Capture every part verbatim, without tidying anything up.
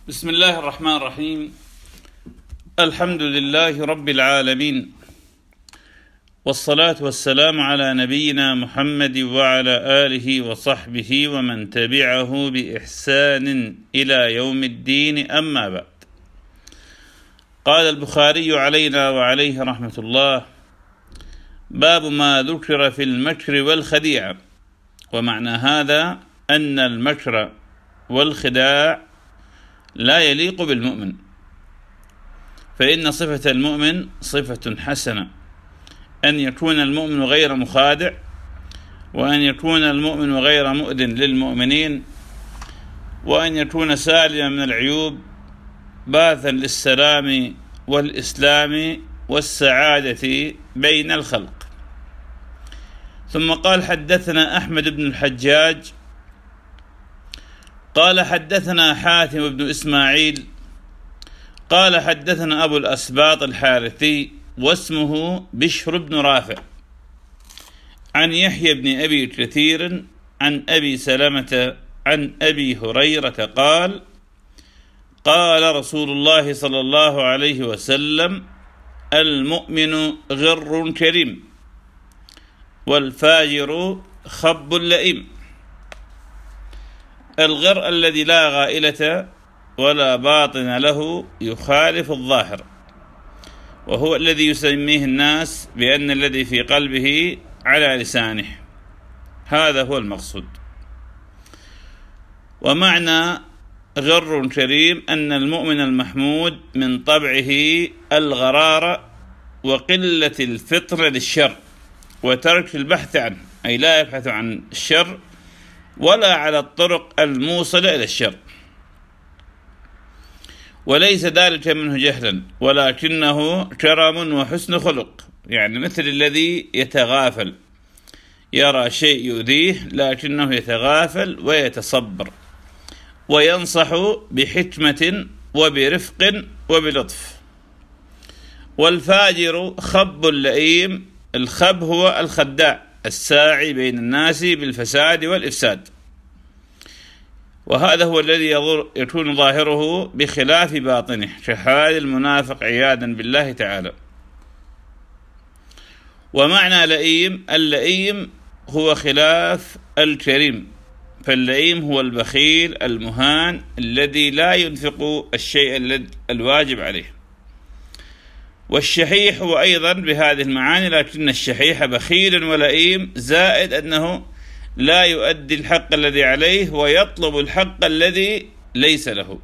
بسم الله الرحمن الرحيم. الحمد لله رب العالمين، والصلاة والسلام على نبينا محمد وعلى آله وصحبه ومن تبعه بإحسان إلى يوم الدين، أما بعد. قال البخاري علينا وعليه رحمة الله: باب ما ذكر في المكر والخديعة. ومعنى هذا أن المكر والخداع لا يليق بالمؤمن، فإن صفة المؤمن صفة حسنة، أن يكون المؤمن غير مخادع، وأن يكون المؤمن غير مؤذن للمؤمنين، وأن يكون سالما من العيوب، باثا للسلام والإسلام والسعادة بين الخلق. ثم قال: حدثنا أحمد بن الحجاج قال حدثنا حاتم بن إسماعيل قال حدثنا أبو الأسباط الحارثي واسمه بشر بن رافع عن يحيى بن أبي كثير عن أبي سلمة عن أبي هريرة قال: قال رسول الله صلى الله عليه وسلم: المؤمن غر كريم، والفاجر خب لئيم. الغر الذي لا غائلة ولا باطن له يخالف الظاهر، وهو الذي يسميه الناس بأن الذي في قلبه على لسانه، هذا هو المقصود. ومعنى غر كريم أن المؤمن المحمود من طبعه الغرارة وقلة الفطن للشر وترك البحث عنه، أي لا يبحث عن الشر ولا على الطرق الموصلة إلى الشر، وليس ذلك منه جهلا، ولكنه كرم وحسن خلق، يعني مثل الذي يتغافل، يرى شيء يؤذيه لكنه يتغافل ويتصبر وينصح بحكمة وبرفق وبلطف. والفاجر خب لئيم، الخب هو الخداع الساعي بين الناس بالفساد والإفساد، وهذا هو الذي يكون ظاهره بخلاف باطنه كحال المنافق عياذا بالله تعالى. ومعنى لئيم: اللئيم هو خلاف الكريم، فاللئيم هو البخيل المهان الذي لا ينفق الشيء الواجب عليه. والشحيح هو أيضا بهذه المعاني، لكن الشحيح بخيل ولئيم، زائد أنه لا يؤدي الحق الذي عليه ويطلب الحق الذي ليس له.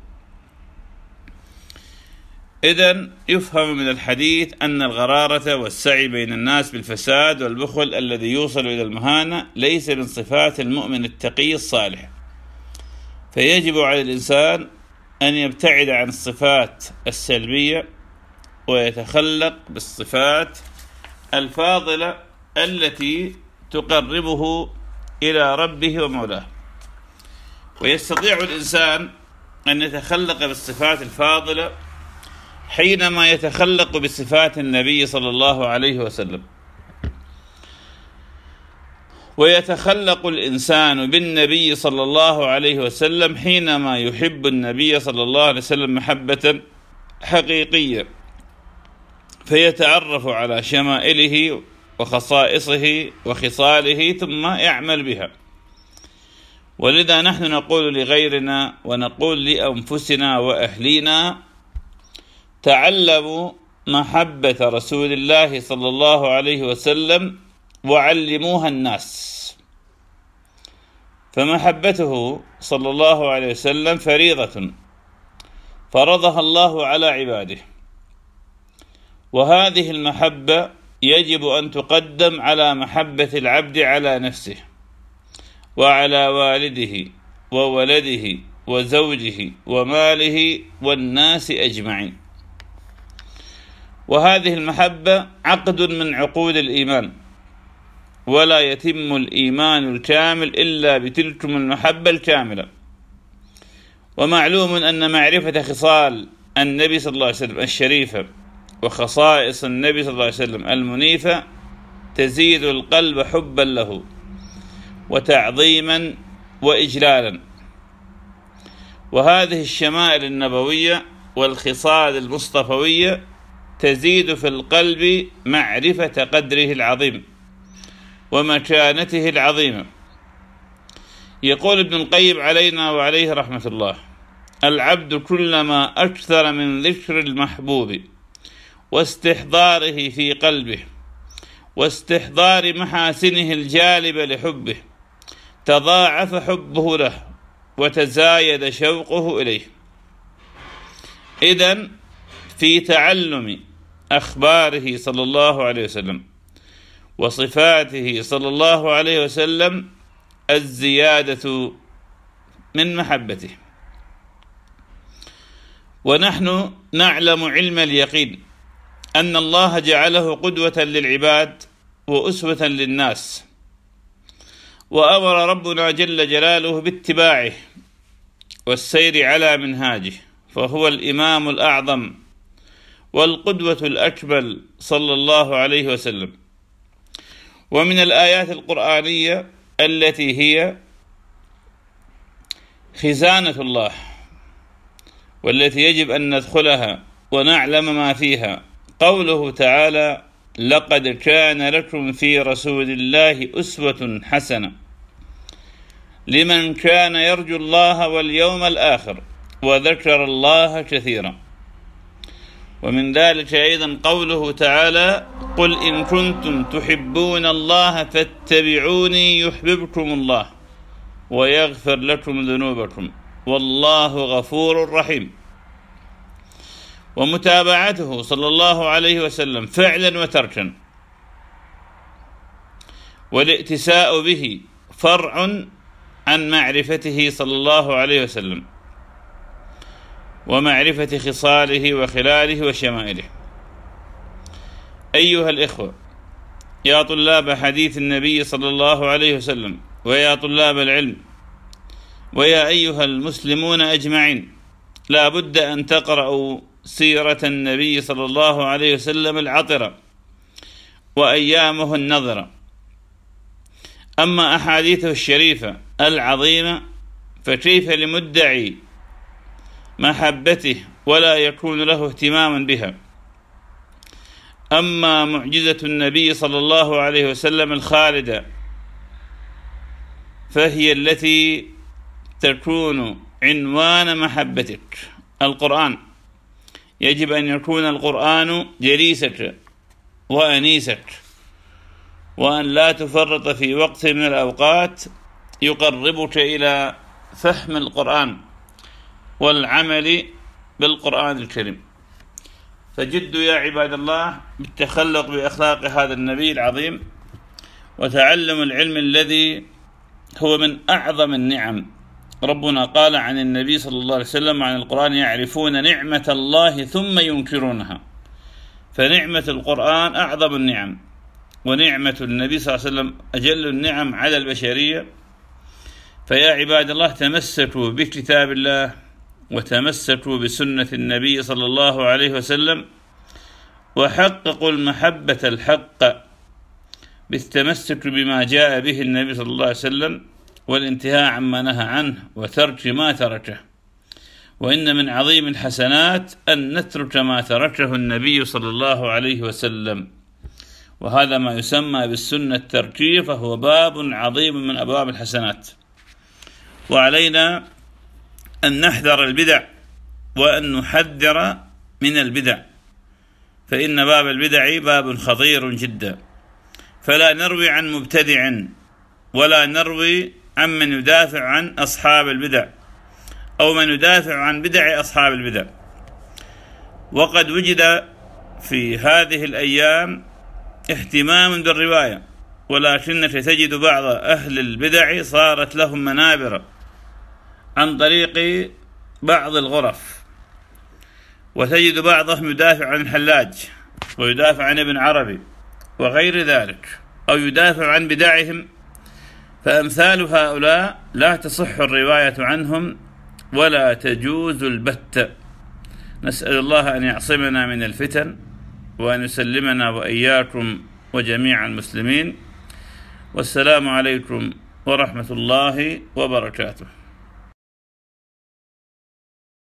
إذن يفهم من الحديث أن الغرارة والسعي بين الناس بالفساد والبخل الذي يوصل إلى المهانة ليس من صفات المؤمن التقي الصالح، فيجب على الإنسان أن يبتعد عن الصفات السلبية ويتخلق بالصفات الفاضلة التي تقربه إلى ربه ومولاه. ويستطيع الإنسان أن يتخلق بالصفات الفاضلة حينما يتخلق بصفات النبي صلى الله عليه وسلم، ويتخلق الإنسان بالنبي صلى الله عليه وسلم حينما يحب النبي صلى الله عليه وسلم محبة حقيقية، فيتعرف على شمائله وخصائصه وخصاله ثم يعمل بها. ولذا نحن نقول لغيرنا ونقول لأنفسنا وأهلينا: تعلموا محبة رسول الله صلى الله عليه وسلم وعلموها الناس، فمحبته صلى الله عليه وسلم فريضة فرضها الله على عباده، وهذه المحبة يجب أن تقدم على محبة العبد على نفسه وعلى والده وولده وزوجه وماله والناس أجمعين. وهذه المحبة عقد من عقود الإيمان، ولا يتم الإيمان الكامل إلا بتلكم المحبة الكاملة. ومعلوم أن معرفة خصال النبي صلى الله عليه وسلم الشريفة وخصائص النبي صلى الله عليه وسلم المنيفة تزيد القلب حبا له وتعظيما وإجلالا. وهذه الشمائل النبوية والخصال المصطفوية تزيد في القلب معرفة قدره العظيم ومكانته العظيمة. يقول ابن القيم علينا وعليه رحمة الله: العبد كلما أكثر من ذكر المحبوب واستحضاره في قلبه واستحضار محاسنه الجالبة لحبه تضاعف حبه له وتزايد شوقه إليه. إذن في تعلم أخباره صلى الله عليه وسلم وصفاته صلى الله عليه وسلم الزيادة من محبته. ونحن نعلم علم اليقين أن الله جعله قدوة للعباد وأسوة للناس، وأمر ربنا جل جلاله باتباعه والسير على منهاجه، فهو الإمام الأعظم والقدوة الأكبر صلى الله عليه وسلم. ومن الآيات القرآنية التي هي خزانة الله والتي يجب أن ندخلها ونعلم ما فيها قوله تعالى: لقد كان لكم في رسول الله أسوة حسنة لمن كان يرجو الله واليوم الآخر وذكر الله كثيرا. ومن ذلك أيضا قوله تعالى: قل إن كنتم تحبون الله فاتبعوني يحببكم الله ويغفر لكم ذنوبكم والله غفور رحيم. ومتابعته صلى الله عليه وسلم فعلا وتركا والائتساء به فرع عن معرفته صلى الله عليه وسلم ومعرفة خصاله وخلاله وشمائله. أيها الإخوة، يا طلاب حديث النبي صلى الله عليه وسلم، ويا طلاب العلم، ويا أيها المسلمون أجمعين، لا بد أن تقرأوا سيرة النبي صلى الله عليه وسلم العطرة وأيامه النظرة. أما أحاديثه الشريفة العظيمة فكيف لمدعي محبته ولا يكون له اهتمام بها؟ أما معجزة النبي صلى الله عليه وسلم الخالدة فهي التي تكون عنوان محبتك. القرآن يجب أن يكون القرآن جليسك وأنيسك، وأن لا تفرط في وقت من الأوقات يقربك إلى فهم القرآن والعمل بالقرآن الكريم. فجدوا يا عباد الله بالتخلق بأخلاق هذا النبي العظيم وتعلم العلم الذي هو من أعظم النعم. ربنا قال عن النبي صلى الله عليه وسلم عن القرآن: يعرفون نعمة الله ثم ينكرونها. فنعمة القرآن أعظم النعم، ونعمة النبي صلى الله عليه وسلم أجل النعم على البشرية. فيا عباد الله تمسكوا بكتاب الله وتمسكوا بسنة النبي صلى الله عليه وسلم، وحققوا المحبة الحق بالتمسك بما جاء به النبي صلى الله عليه وسلم والانتهاء عما نهى عنه وترك ما تركه. وإن من عظيم الحسنات أن نترك ما تركه النبي صلى الله عليه وسلم، وهذا ما يسمى بالسنة التركية، فهو باب عظيم من أبواب الحسنات. وعلينا أن نحذر البدع وأن نحذر من البدع، فإن باب البدع باب خطير جدا. فلا نروي عن مبتدع ولا نروي عن من يدافع عن أصحاب البدع أو من يدافع عن بدع أصحاب البدع. وقد وجد في هذه الأيام اهتمام بالرواية، ولكنك تجد بعض أهل البدع صارت لهم منابر عن طريق بعض الغرف، وتجد بعضهم يدافع عن الحلاج ويدافع عن ابن عربي وغير ذلك، أو يدافع عن بدعهم. فأمثال هؤلاء لا تصح الرواية عنهم ولا تجوز البتة. نسأل الله أن يعصمنا من الفتن وأن يسلمنا وإياكم وجميع المسلمين. والسلام عليكم ورحمة الله وبركاته.